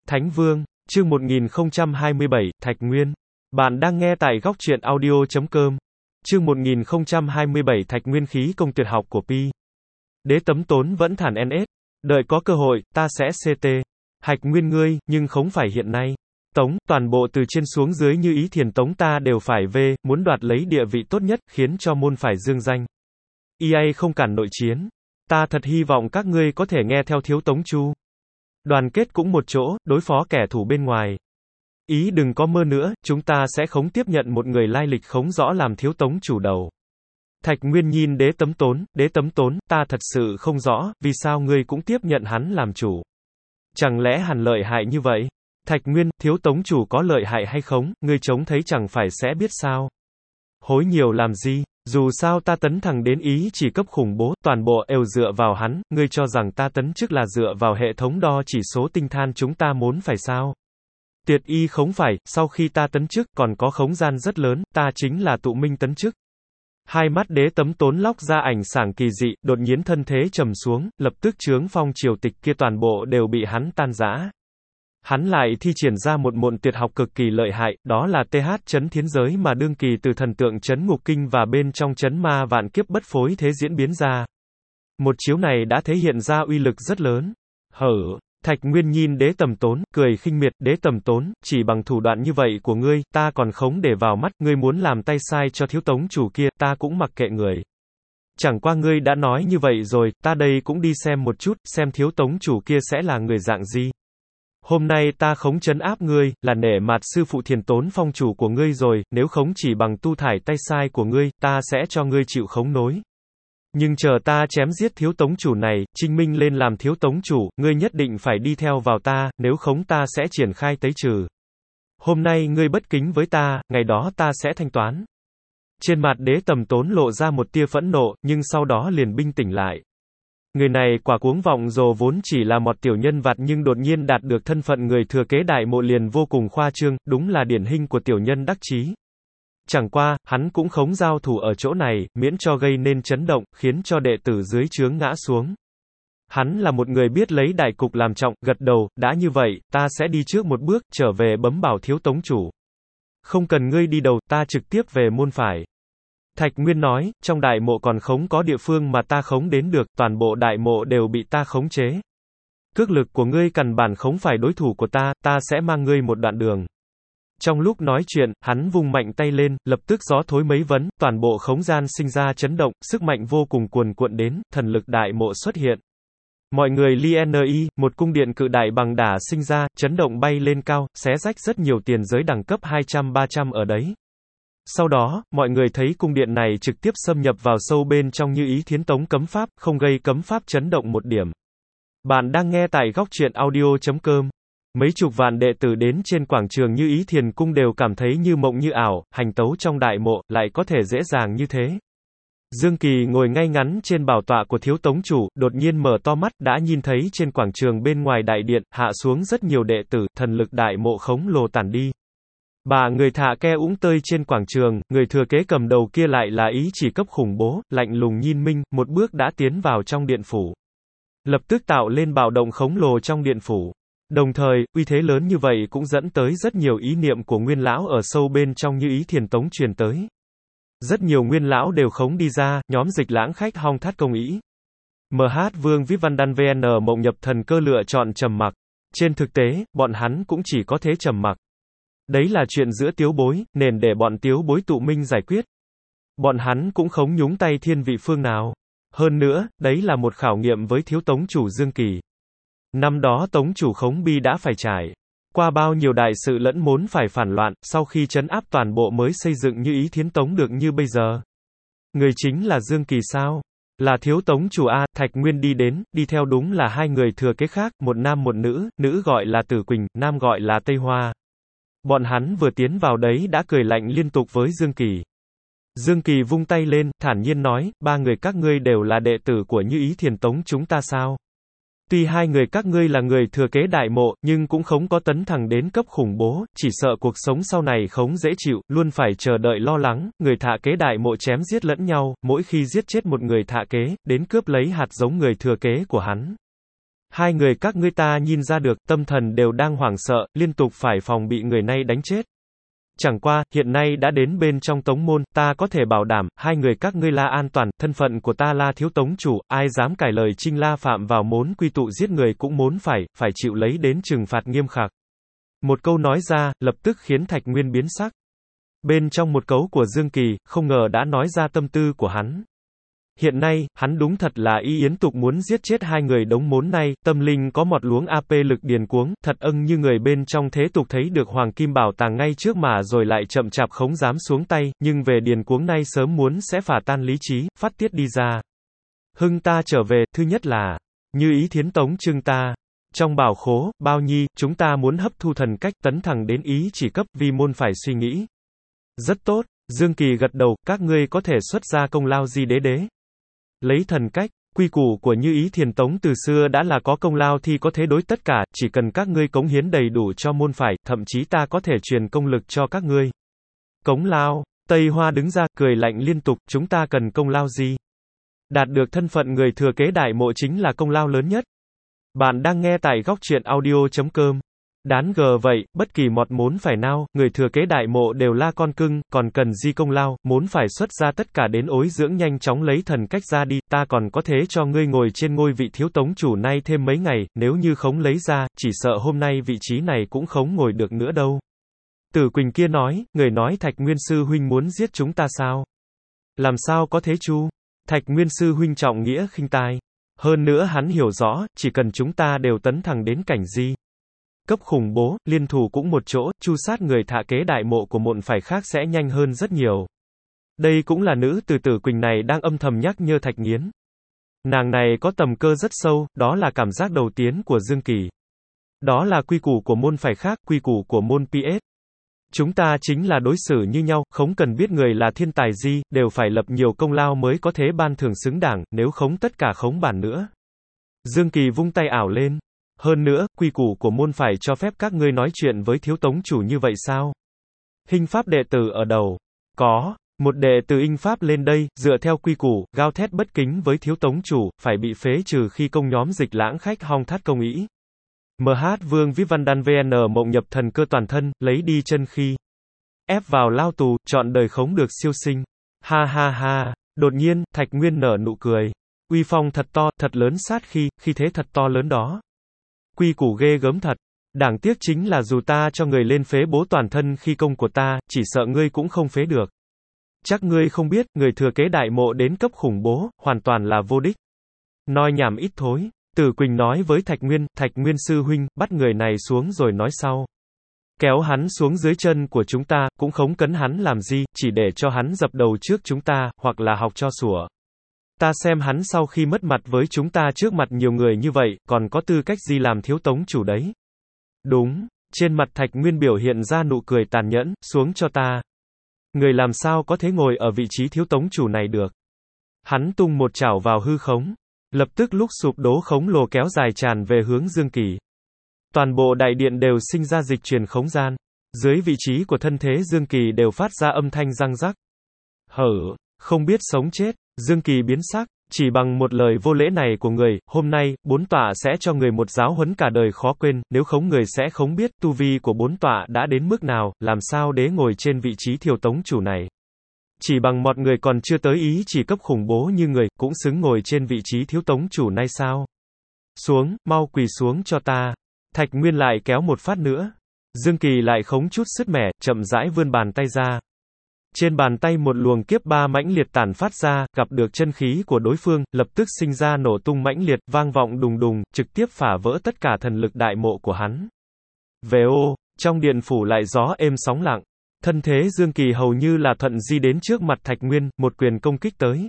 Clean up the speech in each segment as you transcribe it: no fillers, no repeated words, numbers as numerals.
Thánh Vương, chương 1027, Thạch Nguyên. Bạn đang nghe tại góc truyện audio.com. Chương 1027 Thạch Nguyên khí công tuyệt học của Pi. Đế Tấm Tốn vẫn thản NS. Đợi có cơ hội, ta sẽ CT. Hạch Nguyên ngươi, nhưng không phải hiện nay. Tống, toàn bộ từ trên xuống dưới như ý thiền tống ta đều phải về, muốn đoạt lấy địa vị tốt nhất, khiến cho môn phải dương danh. EA không cản nội chiến. Ta thật hy vọng các ngươi có thể nghe theo thiếu tống chu. Đoàn kết cũng một chỗ, đối phó kẻ thù bên ngoài. Ý đừng có mơ nữa, chúng ta sẽ không tiếp nhận một người lai lịch không rõ làm thiếu tống chủ đầu. Thạch Nguyên nhìn Đế Tấm Tốn, ta thật sự không rõ, vì sao ngươi cũng tiếp nhận hắn làm chủ. Chẳng lẽ hắn lợi hại như vậy? Thạch Nguyên, thiếu tống chủ có lợi hại hay không, ngươi trông thấy chẳng phải sẽ biết sao. Hối nhiều làm gì, dù sao ta tấn thẳng đến ý chỉ cấp khủng bố, toàn bộ đều dựa vào hắn, ngươi cho rằng ta tấn chức là dựa vào hệ thống đo chỉ số tinh than chúng ta muốn phải sao? Tuyệt y không phải, sau khi ta tấn chức, còn có không gian rất lớn, ta chính là tụ minh tấn chức. Hai mắt Đế Tấm Tốn lóc ra ảnh sảng kỳ dị, đột nhiên thân thế trầm xuống, lập tức chướng phong triều tịch kia toàn bộ đều bị hắn tan rã. Hắn lại thi triển ra một môn tuyệt học cực kỳ lợi hại, đó là TH chấn thiên giới mà đương kỳ từ thần tượng chấn ngục kinh và bên trong chấn ma vạn kiếp bất phối thế diễn biến ra. Một chiếu này đã thể hiện ra uy lực rất lớn. Thạch Nguyên nhìn Đế Tấm Tốn, cười khinh miệt, Đế Tấm Tốn, chỉ bằng thủ đoạn như vậy của ngươi, ta còn không để vào mắt, ngươi muốn làm tay sai cho thiếu tống chủ kia, ta cũng mặc kệ người. Chẳng qua ngươi đã nói như vậy rồi, ta đây cũng đi xem một chút, xem thiếu tống chủ kia sẽ là người dạng gì. Hôm nay ta khống trấn áp ngươi, là nể mặt sư phụ Thiền Tốn phong chủ của ngươi rồi, nếu không chỉ bằng tu thải tay sai của ngươi, ta sẽ cho ngươi chịu khống nối. Nhưng chờ ta chém giết thiếu tống chủ này, Trinh Minh lên làm thiếu tống chủ, ngươi nhất định phải đi theo vào ta, nếu không ta sẽ triển khai tấy trừ. Hôm nay ngươi bất kính với ta, ngày đó ta sẽ thanh toán. Trên mặt Đế Tấm Tốn lộ ra một tia phẫn nộ, nhưng sau đó liền bình tĩnh lại. Người này quả cuống vọng dồ vốn chỉ là một tiểu nhân vặt nhưng đột nhiên đạt được thân phận người thừa kế đại mộ liền vô cùng khoa trương, đúng là điển hình của tiểu nhân đắc chí. Chẳng qua, hắn cũng không giao thủ ở chỗ này, miễn cho gây nên chấn động, khiến cho đệ tử dưới trướng ngã xuống. Hắn là một người biết lấy đại cục làm trọng, gật đầu, đã như vậy, ta sẽ đi trước một bước, trở về bấm bảo thiếu tống chủ. Không cần ngươi đi đầu, ta trực tiếp về môn phải. Thạch Nguyên nói, trong đại mộ còn không có địa phương mà ta không đến được, toàn bộ đại mộ đều bị ta khống chế. Cước lực của ngươi căn bản không phải đối thủ của ta sẽ mang ngươi một đoạn đường. Trong lúc nói chuyện, hắn vung mạnh tay lên, lập tức gió thối mấy vấn, toàn bộ không gian sinh ra chấn động, sức mạnh vô cùng cuồn cuộn đến, thần lực đại mộ xuất hiện. Mọi người li một cung điện cự đại bằng đá sinh ra, chấn động bay lên cao, xé rách rất nhiều tiền giới đẳng cấp 200-300 ở đấy. Sau đó, mọi người thấy cung điện này trực tiếp xâm nhập vào sâu bên trong như ý thiến tống cấm pháp, không gây cấm pháp chấn động một điểm. Bạn đang nghe tại góc truyện audio.com. Mấy chục vạn đệ tử đến trên quảng trường như ý thiền cung đều cảm thấy như mộng như ảo, hành tấu trong đại mộ, lại có thể dễ dàng như thế. Dương Kỳ ngồi ngay ngắn trên bảo tọa của thiếu tống chủ, đột nhiên mở to mắt, đã nhìn thấy trên quảng trường bên ngoài đại điện, hạ xuống rất nhiều đệ tử, thần lực đại mộ khống lồ tản đi. Bà người thạ ke úng tơi trên quảng trường, người thừa kế cầm đầu kia lại là ý chỉ cấp khủng bố, lạnh lùng nhìn Minh, một bước đã tiến vào trong điện phủ. Lập tức tạo lên bạo động khổng lồ trong điện phủ. Đồng thời, uy thế lớn như vậy cũng dẫn tới rất nhiều ý niệm của nguyên lão ở sâu bên trong như ý thiền tống truyền tới. Rất nhiều nguyên lão đều khống đi ra, nhóm Dịch Lãng khách hong thắt công ý. MH Vương Vip Văn Đan VN Mộng Nhập Thần Cơ lựa chọn trầm mặc. Trên thực tế, bọn hắn cũng chỉ có thế trầm mặc. Đấy là chuyện giữa tiếu bối, nên để bọn tiếu bối tụ minh giải quyết. Bọn hắn cũng không nhúng tay thiên vị phương nào. Hơn nữa, đấy là một khảo nghiệm với thiếu tống chủ Dương Kỳ. Năm đó tống chủ Khống Bi đã phải trải qua bao nhiêu đại sự lẫn muốn phải phản loạn, sau khi trấn áp toàn bộ mới xây dựng như ý thiến tống được như bây giờ. Người chính là Dương Kỳ sao? Là thiếu tống chủ A. Thạch Nguyên đi đến, đi theo đúng là hai người thừa kế khác, một nam một nữ, nữ gọi là Tử Quỳnh, nam gọi là Tây Hoa. Bọn hắn vừa tiến vào đấy đã cười lạnh liên tục với Dương Kỳ. Dương Kỳ vung tay lên, thản nhiên nói, ba người các ngươi đều là đệ tử của như ý thiền tống chúng ta sao? Tuy hai người các ngươi là người thừa kế đại mộ, nhưng cũng không có tấn thẳng đến cấp khủng bố, chỉ sợ cuộc sống sau này không dễ chịu, luôn phải chờ đợi lo lắng, người thạ kế đại mộ chém giết lẫn nhau, mỗi khi giết chết một người thạ kế, đến cướp lấy hạt giống người thừa kế của hắn. Hai người các ngươi ta nhìn ra được, tâm thần đều đang hoảng sợ, liên tục phải phòng bị người này đánh chết. Chẳng qua, hiện nay đã đến bên trong tống môn, ta có thể bảo đảm, hai người các ngươi là an toàn, thân phận của ta là thiếu tống chủ, ai dám cải lời Trinh La phạm vào mốn quy tụ giết người cũng muốn phải chịu lấy đến trừng phạt nghiêm khắc. Một câu nói ra, lập tức khiến Thạch Nguyên biến sắc. Bên trong một câu của Dương Kỳ, không ngờ đã nói ra tâm tư của hắn. Hiện nay, hắn đúng thật là y yến tục muốn giết chết hai người đống mốn này, tâm linh có một luống AP lực điền cuống, thật ưng như người bên trong thế tục thấy được hoàng kim bảo tàng ngay trước mà rồi lại chậm chạp không dám xuống tay, nhưng về điền cuống nay sớm muốn sẽ phả tan lý trí, phát tiết đi ra. Hưng ta trở về, thứ nhất là, như ý thiến tống trưng ta. Trong bảo khố, bao nhi, chúng ta muốn hấp thu thần cách tấn thẳng đến ý chỉ cấp, vi môn phải suy nghĩ. Rất tốt, Dương Kỳ gật đầu, các ngươi có thể xuất ra công lao gì đế. Lấy thần cách, quy củ của Như Ý Thiền Tống từ xưa đã là có công lao thì có thế đối tất cả, chỉ cần các ngươi cống hiến đầy đủ cho môn phải, thậm chí ta có thể truyền công lực cho các ngươi. Cống lao, Tây Hoa đứng ra, cười lạnh liên tục, chúng ta cần công lao gì? Đạt được thân phận người thừa kế đại mộ chính là công lao lớn nhất. Bạn đang nghe tại góc truyện audio.com. Đán gờ vậy, bất kỳ một mốn phải nào, người thừa kế đại mộ đều là con cưng, còn cần gì công lao, mốn phải xuất ra tất cả đến ối dưỡng nhanh chóng lấy thần cách ra đi, ta còn có thế cho ngươi ngồi trên ngôi vị thiếu tống chủ nay thêm mấy ngày, nếu như không lấy ra, chỉ sợ hôm nay vị trí này cũng không ngồi được nữa đâu. Tử Quỳnh kia nói, người nói Thạch Nguyên sư huynh muốn giết chúng ta sao? Làm sao có thế chu? Thạch Nguyên sư huynh trọng nghĩa khinh tài. Hơn nữa hắn hiểu rõ, chỉ cần chúng ta đều tấn thẳng đến cảnh gì cấp khủng bố, liên thủ cũng một chỗ, chu sát người thạ kế đại mộ của mộn phải khác sẽ nhanh hơn rất nhiều. Đây cũng là nữ từ Tử Quỳnh này đang âm thầm nhắc nhơ Thạch Nghiến. Nàng này có tầm cơ rất sâu, đó là cảm giác đầu tiên của Dương Kỳ. Đó là quy củ của môn phải khác, quy củ của môn PS. Chúng ta chính là đối xử như nhau, không cần biết người là thiên tài gì, đều phải lập nhiều công lao mới có thế ban thưởng xứng đẳng, nếu không tất cả khống bản nữa. Dương Kỳ vung tay ảo lên. Hơn nữa, quy củ của môn phải cho phép các ngươi nói chuyện với thiếu tống chủ như vậy sao? Hinh pháp đệ tử ở đầu. Có, một đệ tử Hinh pháp lên đây, dựa theo quy củ, gào thét bất kính với thiếu tống chủ, phải bị phế trừ khi công nhóm Dịch Lãng khách hong thắt công ý. MH Vương Vĩ Văn Đan VN mộng nhập thần cơ toàn thân, lấy đi chân khi. Ép vào lao tù, chọn đời khống được siêu sinh. Ha ha ha, đột nhiên, Thạch Nguyên nở nụ cười. Uy phong thật to, thật lớn sát khi thế thật to lớn đó. Quy củ ghê gớm thật. Đáng tiếc chính là dù ta cho người lên phế bố toàn thân khi công của ta, chỉ sợ ngươi cũng không phế được. Chắc ngươi không biết, người thừa kế đại mộ đến cấp khủng bố, hoàn toàn là vô đích. Nói nhảm ít thối. Tử Quỳnh nói với Thạch Nguyên sư huynh, bắt người này xuống rồi nói sau. Kéo hắn xuống dưới chân của chúng ta, cũng không cấn hắn làm gì, chỉ để cho hắn dập đầu trước chúng ta, hoặc là học cho sủa. Ta xem hắn sau khi mất mặt với chúng ta trước mặt nhiều người như vậy, còn có tư cách gì làm thiếu tống chủ đấy? Đúng, trên mặt Thạch Nguyên biểu hiện ra nụ cười tàn nhẫn, xuống cho ta. Người làm sao có thể ngồi ở vị trí thiếu tống chủ này được? Hắn tung một chảo vào hư khống. Lập tức lúc sụp đổ khổng lồ kéo dài tràn về hướng Dương Kỳ. Toàn bộ đại điện đều sinh ra dịch truyền khống gian. Dưới vị trí của thân thế Dương Kỳ đều phát ra âm thanh răng rắc. Hở, không biết sống chết, Dương Kỳ biến sắc, chỉ bằng một lời vô lễ này của người, hôm nay, bốn tọa sẽ cho người một giáo huấn cả đời khó quên, nếu không người sẽ không biết tu vi của bốn tọa đã đến mức nào, làm sao đế ngồi trên vị trí thiếu tống chủ này. Chỉ bằng một người còn chưa tới ý chỉ cấp khủng bố như người, cũng xứng ngồi trên vị trí thiếu tống chủ này sao? Xuống, mau quỳ xuống cho ta. Thạch Nguyên lại kéo một phát nữa. Dương Kỳ lại khống chút sứt mẻ, chậm rãi vươn bàn tay ra. Trên bàn tay một luồng kiếp ba mãnh liệt tản phát ra, gặp được chân khí của đối phương, lập tức sinh ra nổ tung mãnh liệt, vang vọng đùng đùng, trực tiếp phá vỡ tất cả thần lực đại mộ của hắn. Vèo, trong điện phủ lại gió êm sóng lặng. Thân thế Dương Kỳ hầu như là thuận di đến trước mặt Thạch Nguyên, một quyền công kích tới.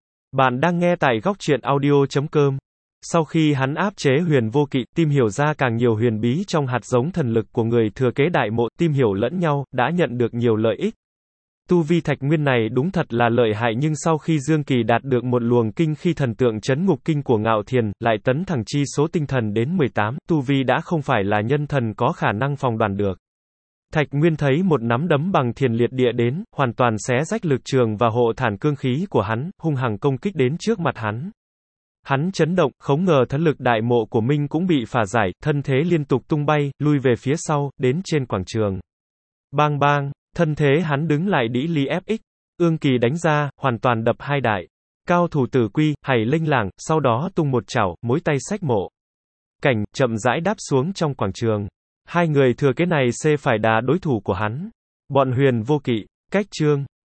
Bạn đang nghe tại góc truyện audio.com. Sau khi hắn áp chế Huyền Vô Kỵ, tìm hiểu ra càng nhiều huyền bí trong hạt giống thần lực của người thừa kế đại mộ, tìm hiểu lẫn nhau, đã nhận được nhiều lợi ích. Tu vi Thạch Nguyên này đúng thật là lợi hại, nhưng sau khi Dương Kỳ đạt được một luồng kinh khi thần tượng chấn ngục kinh của Ngạo Thiền, lại tấn thẳng chi số tinh thần đến 18, tu vi đã không phải là nhân thần có khả năng phòng đoán được. Thạch Nguyên thấy một nắm đấm bằng thiền liệt địa đến, hoàn toàn xé rách lực trường và hộ thản cương khí của hắn, hung hăng công kích đến trước mặt hắn. Hắn chấn động, không ngờ thân lực đại mộ của Minh cũng bị phá giải, thân thế liên tục tung bay, lui về phía sau, đến trên quảng trường. Bang bang, thân thế hắn đứng lại đĩ ly FX. Ương Kỳ đánh ra, hoàn toàn đập hai đại. Cao thủ Tử Quy, Hải Linh Lảng, sau đó tung một chảo, mối tay xách mộ. Cảnh, chậm rãi đáp xuống trong quảng trường. Hai người thừa cái này xê phải đá đối thủ của hắn. Bọn Huyền Vô Kỵ, cách chương.